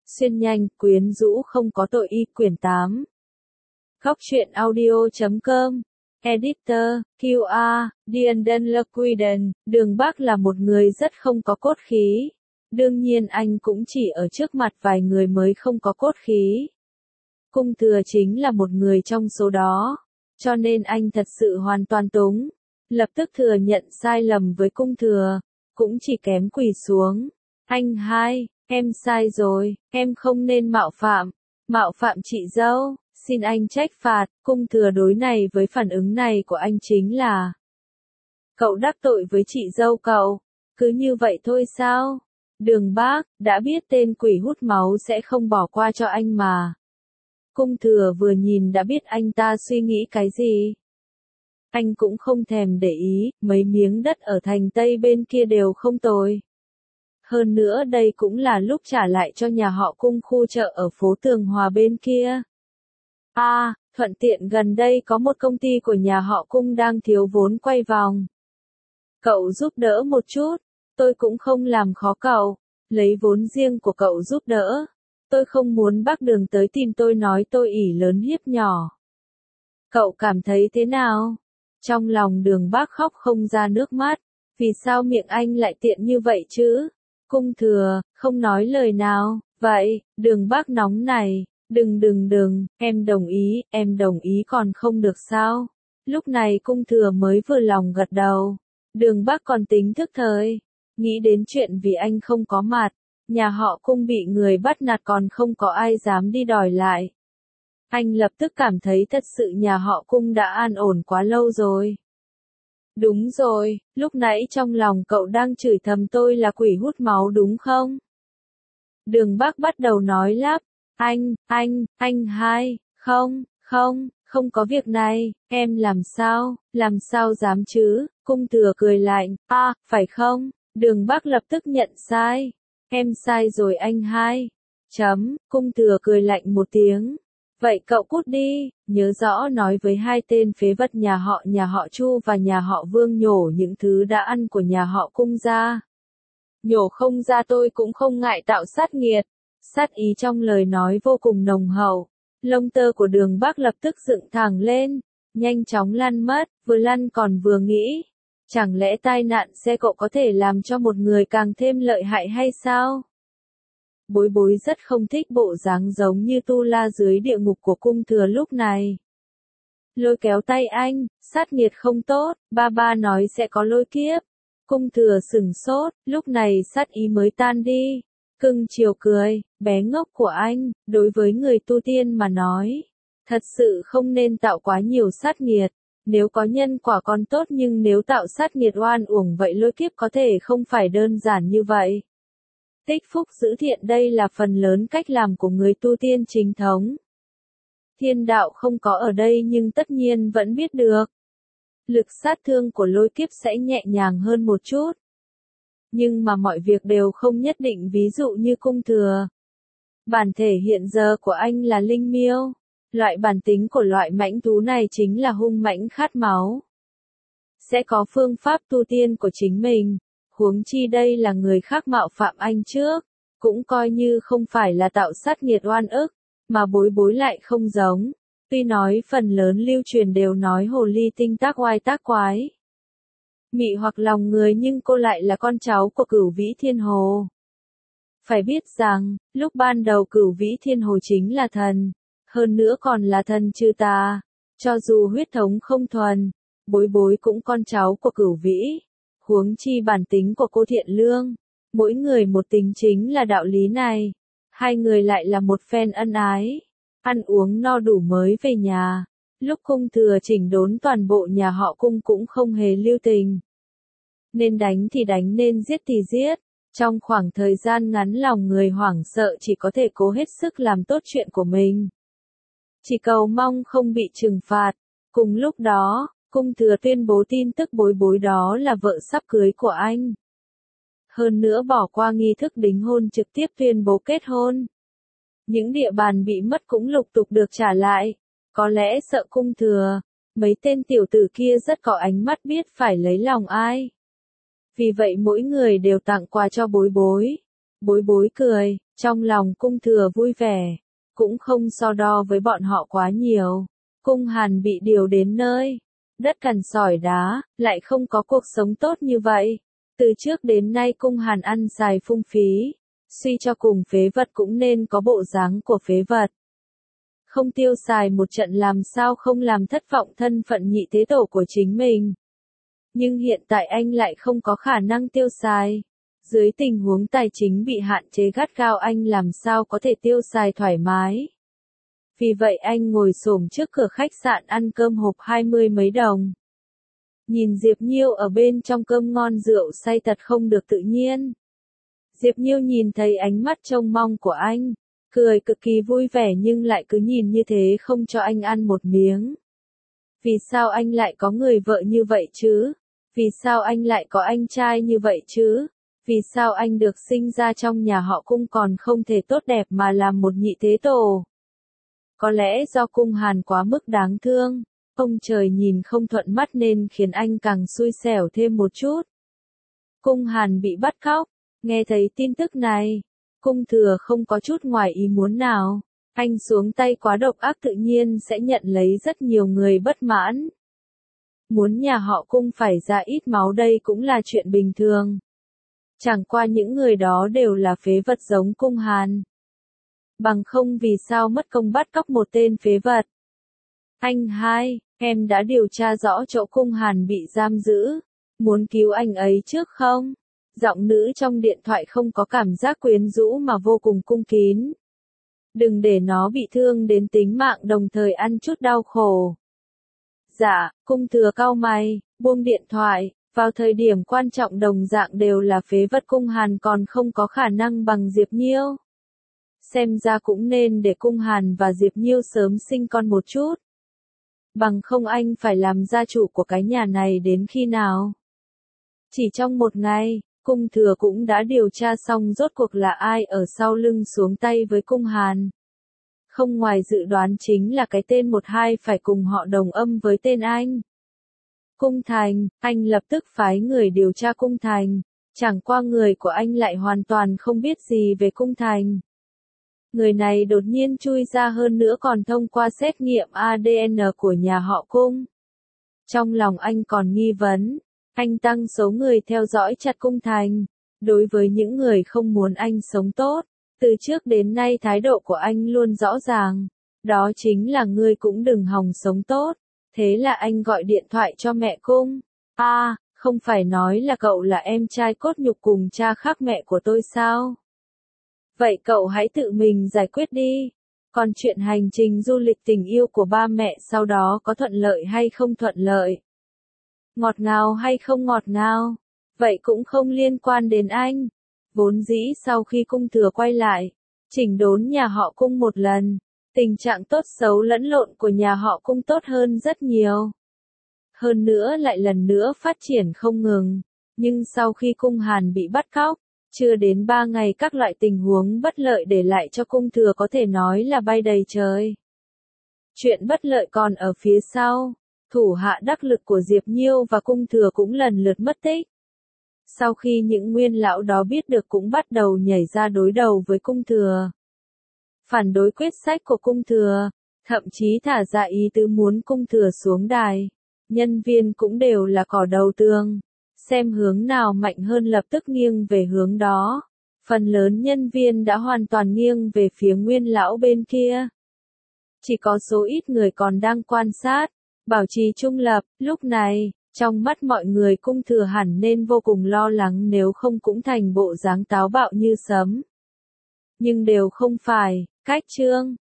Xuyên nhanh, quyến rũ không có tội y quyển 8. Góc truyện audio.com. Editor, QR, Dienden Lequiden, Đường Bác là một người rất không có cốt khí. Đương nhiên anh cũng chỉ ở trước mặt vài người mới không có cốt khí. Cung Thừa chính là một người trong số đó. Cho nên anh thật sự hoàn toàn túng. Lập tức thừa nhận sai lầm với Cung Thừa. Cũng chỉ kém quỳ xuống. Anh hai, em sai rồi, em không nên mạo phạm chị dâu, xin anh trách phạt. Cung Thừa đối này với phản ứng này của anh chính là: cậu đắc tội với chị dâu cậu, cứ như vậy thôi sao? Đường Bác, đã biết tên quỷ hút máu sẽ không bỏ qua cho anh mà. Cung Thừa vừa nhìn đã biết anh ta suy nghĩ cái gì. Anh cũng không thèm để ý, mấy miếng đất ở thành Tây bên kia đều không tồi. Hơn nữa đây cũng là lúc trả lại cho nhà họ Cung khu chợ ở phố Tường Hòa bên kia. Thuận tiện gần đây có một công ty của nhà họ Cung đang thiếu vốn quay vòng. Cậu giúp đỡ một chút, tôi cũng không làm khó cậu, lấy vốn riêng của cậu giúp đỡ. Tôi không muốn bác Đường tới tìm tôi nói tôi ỷ lớn hiếp nhỏ. Cậu cảm thấy thế nào? Trong lòng Đường Bác khóc không ra nước mắt, vì sao miệng anh lại tiện như vậy chứ? Cung Thừa, không nói lời nào, vậy, Đường Bác nóng này, đừng, em đồng ý còn không được sao? Lúc này Cung Thừa mới vừa lòng gật đầu. Đường Bác còn tính thức thời, nghĩ đến chuyện vì anh không có mặt, nhà họ Cung bị người bắt nạt còn không có ai dám đi đòi lại. Anh lập tức cảm thấy thật sự nhà họ Cung đã an ổn quá lâu rồi. Đúng rồi, lúc nãy trong lòng cậu đang chửi thầm tôi là quỷ hút máu đúng không? Đường Bác bắt đầu nói lắp, anh hai, không có việc này, em làm sao dám chứ? Cung Thừa cười lạnh, phải không? Đường Bác lập tức nhận sai, em sai rồi anh hai. Cung Thừa cười lạnh một tiếng. Vậy cậu cút đi, nhớ rõ nói với hai tên phế vật nhà họ Chu và nhà họ Vương nhổ những thứ đã ăn của nhà họ Cung ra. Nhổ không ra tôi cũng không ngại tạo sát nghiệt. Sát ý trong lời nói vô cùng nồng hậu. Lông tơ của Đường Bác lập tức dựng thẳng lên, nhanh chóng lăn mất, vừa lăn còn vừa nghĩ. Chẳng lẽ tai nạn xe cộ có thể làm cho một người càng thêm lợi hại hay sao? Bối Bối rất không thích bộ dáng giống như tu la dưới địa ngục của Cung Thừa lúc này. Lôi kéo tay anh, sát nghiệt không tốt, ba nói sẽ có lôi kiếp. Cung Thừa sửng sốt, lúc này sát ý mới tan đi. Cưng chiều cười, bé ngốc của anh, đối với người tu tiên mà nói. Thật sự không nên tạo quá nhiều sát nghiệt. Nếu có nhân quả còn tốt nhưng nếu tạo sát nghiệt oan uổng vậy lôi kiếp có thể không phải đơn giản như vậy. Tích phúc giữ thiện đây là phần lớn cách làm của người tu tiên chính thống. Thiên đạo không có ở đây nhưng tất nhiên vẫn biết được. Lực sát thương của lôi kiếp sẽ nhẹ nhàng hơn một chút. Nhưng mà mọi việc đều không nhất định, ví dụ như Cung Thừa. Bản thể hiện giờ của anh là linh miêu. Loại bản tính của loại mãnh thú này chính là hung mãnh khát máu. Sẽ có phương pháp tu tiên của chính mình. Huống chi đây là người khác mạo phạm anh trước, cũng coi như không phải là tạo sát nghiệt oan ức, mà Bối Bối lại không giống. Tuy nói phần lớn lưu truyền đều nói hồ ly tinh tác oai tác quái, mị hoặc lòng người, nhưng cô lại là con cháu của Cửu Vĩ Thiên Hồ. Phải biết rằng, lúc ban đầu Cửu Vĩ Thiên Hồ chính là thần, hơn nữa còn là thần trừ tà. Cho dù huyết thống không thuần, Bối Bối cũng con cháu của Cửu Vĩ. Huống chi bản tính của cô thiện lương, mỗi người một tính chính là đạo lý này. Hai người lại là một phen ân ái, ăn uống no đủ mới về nhà. Lúc Cung Thừa chỉnh đốn toàn bộ nhà họ Cung cũng không hề lưu tình. Nên đánh thì đánh, nên giết thì giết. Trong khoảng thời gian ngắn lòng người hoảng sợ chỉ có thể cố hết sức làm tốt chuyện của mình. Chỉ cầu mong không bị trừng phạt. Cùng lúc đó, Cung Thừa tuyên bố tin tức Bối Bối đó là vợ sắp cưới của anh. Hơn nữa bỏ qua nghi thức đính hôn trực tiếp tuyên bố kết hôn. Những địa bàn bị mất cũng lục tục được trả lại. Có lẽ sợ Cung Thừa, mấy tên tiểu tử kia rất có ánh mắt biết phải lấy lòng ai. Vì vậy mỗi người đều tặng quà cho Bối Bối. Bối bối cười, trong lòng cung thừa vui vẻ, cũng không so đo với bọn họ quá nhiều. Cung Hàn bị điều đến nơi đất cằn sỏi đá, lại không có cuộc sống tốt như vậy. Từ trước đến nay Cung Hàn ăn xài phung phí, suy cho cùng phế vật cũng nên có bộ dáng của phế vật. Không tiêu xài một trận làm sao không làm thất vọng thân phận nhị thế tổ của chính mình. Nhưng hiện tại anh lại không có khả năng tiêu xài. Dưới tình huống tài chính bị hạn chế gắt gao anh làm sao có thể tiêu xài thoải mái. Vì vậy anh ngồi xổm trước cửa khách sạn ăn cơm hộp 20 mấy đồng. Nhìn Diệp Nhiêu ở bên trong cơm ngon rượu say thật không được tự nhiên. Diệp Nhiêu nhìn thấy ánh mắt trông mong của anh, cười cực kỳ vui vẻ nhưng lại cứ nhìn như thế không cho anh ăn một miếng. Vì sao anh lại có người vợ như vậy chứ? Vì sao anh lại có anh trai như vậy chứ? Vì sao anh được sinh ra trong nhà họ Cung còn không thể tốt đẹp mà làm một nhị thế tổ? Có lẽ do Cung Hàn quá mức đáng thương, ông trời nhìn không thuận mắt nên khiến anh càng xui xẻo thêm một chút. Cung Hàn bị bắt cóc, nghe thấy tin tức này, Cung Thừa không có chút ngoài ý muốn nào. Anh xuống tay quá độc ác tự nhiên sẽ nhận lấy rất nhiều người bất mãn. Muốn nhà họ Cung phải ra ít máu đây cũng là chuyện bình thường. Chẳng qua những người đó đều là phế vật giống Cung Hàn. Bằng không vì sao mất công bắt cóc một tên phế vật. Anh hai, em đã điều tra rõ chỗ Cung Hàn bị giam giữ. Muốn cứu anh ấy trước không? Giọng nữ trong điện thoại không có cảm giác quyến rũ mà vô cùng cung kín. Đừng để nó bị thương đến tính mạng đồng thời ăn chút đau khổ. Dạ, Cung Thừa cau mày, buông điện thoại, vào thời điểm quan trọng đồng dạng đều là phế vật Cung Hàn còn không có khả năng bằng Diệp Nhiêu. Xem ra cũng nên để Cung Hàn và Diệp Nhiêu sớm sinh con một chút. Bằng không anh phải làm gia chủ của cái nhà này đến khi nào? Chỉ trong một ngày, Cung Thừa cũng đã điều tra xong rốt cuộc là ai ở sau lưng xuống tay với Cung Hàn. Không ngoài dự đoán chính là cái tên 12 phải cùng họ đồng âm với tên anh. Cung Thành, anh lập tức phái người điều tra Cung Thành. Chẳng qua người của anh lại hoàn toàn không biết gì về Cung Thành. Người này đột nhiên chui ra hơn nữa còn thông qua xét nghiệm ADN của nhà họ Cung. Trong lòng anh còn nghi vấn, anh tăng số người theo dõi chặt Cung Thành. Đối với những người không muốn anh sống tốt, từ trước đến nay thái độ của anh luôn rõ ràng. Đó chính là ngươi cũng đừng hòng sống tốt. Thế là anh gọi điện thoại cho mẹ Cung. Không phải nói là cậu là em trai cốt nhục cùng cha khác mẹ của tôi sao? Vậy cậu hãy tự mình giải quyết đi. Còn chuyện hành trình du lịch tình yêu của ba mẹ sau đó có thuận lợi hay không thuận lợi? Ngọt ngào hay không ngọt ngào? Vậy cũng không liên quan đến anh. Vốn dĩ sau khi Cung Thừa quay lại, chỉnh đốn nhà họ Cung một lần, tình trạng tốt xấu lẫn lộn của nhà họ Cung tốt hơn rất nhiều. Hơn nữa lại lần nữa phát triển không ngừng. Nhưng sau khi Cung Hàn bị bắt cóc, chưa đến 3 ngày các loại tình huống bất lợi để lại cho Cung Thừa có thể nói là bay đầy trời. Chuyện bất lợi còn ở phía sau, thủ hạ đắc lực của Diệp Nhiêu và Cung Thừa cũng lần lượt mất tích. Sau khi những nguyên lão đó biết được cũng bắt đầu nhảy ra đối đầu với Cung Thừa. Phản đối quyết sách của Cung Thừa, thậm chí thả ra ý tứ muốn Cung Thừa xuống đài. Nhân viên cũng đều là cỏ đầu tường. Xem hướng nào mạnh hơn lập tức nghiêng về hướng đó. Phần lớn nhân viên đã hoàn toàn nghiêng về phía nguyên lão bên kia. Chỉ có số ít người còn đang quan sát, bảo trì trung lập. Lúc này, trong mắt mọi người Cung Thừa hẳn nên vô cùng lo lắng nếu không cũng thành bộ dáng táo bạo như sấm. Nhưng đều không phải, cách chương.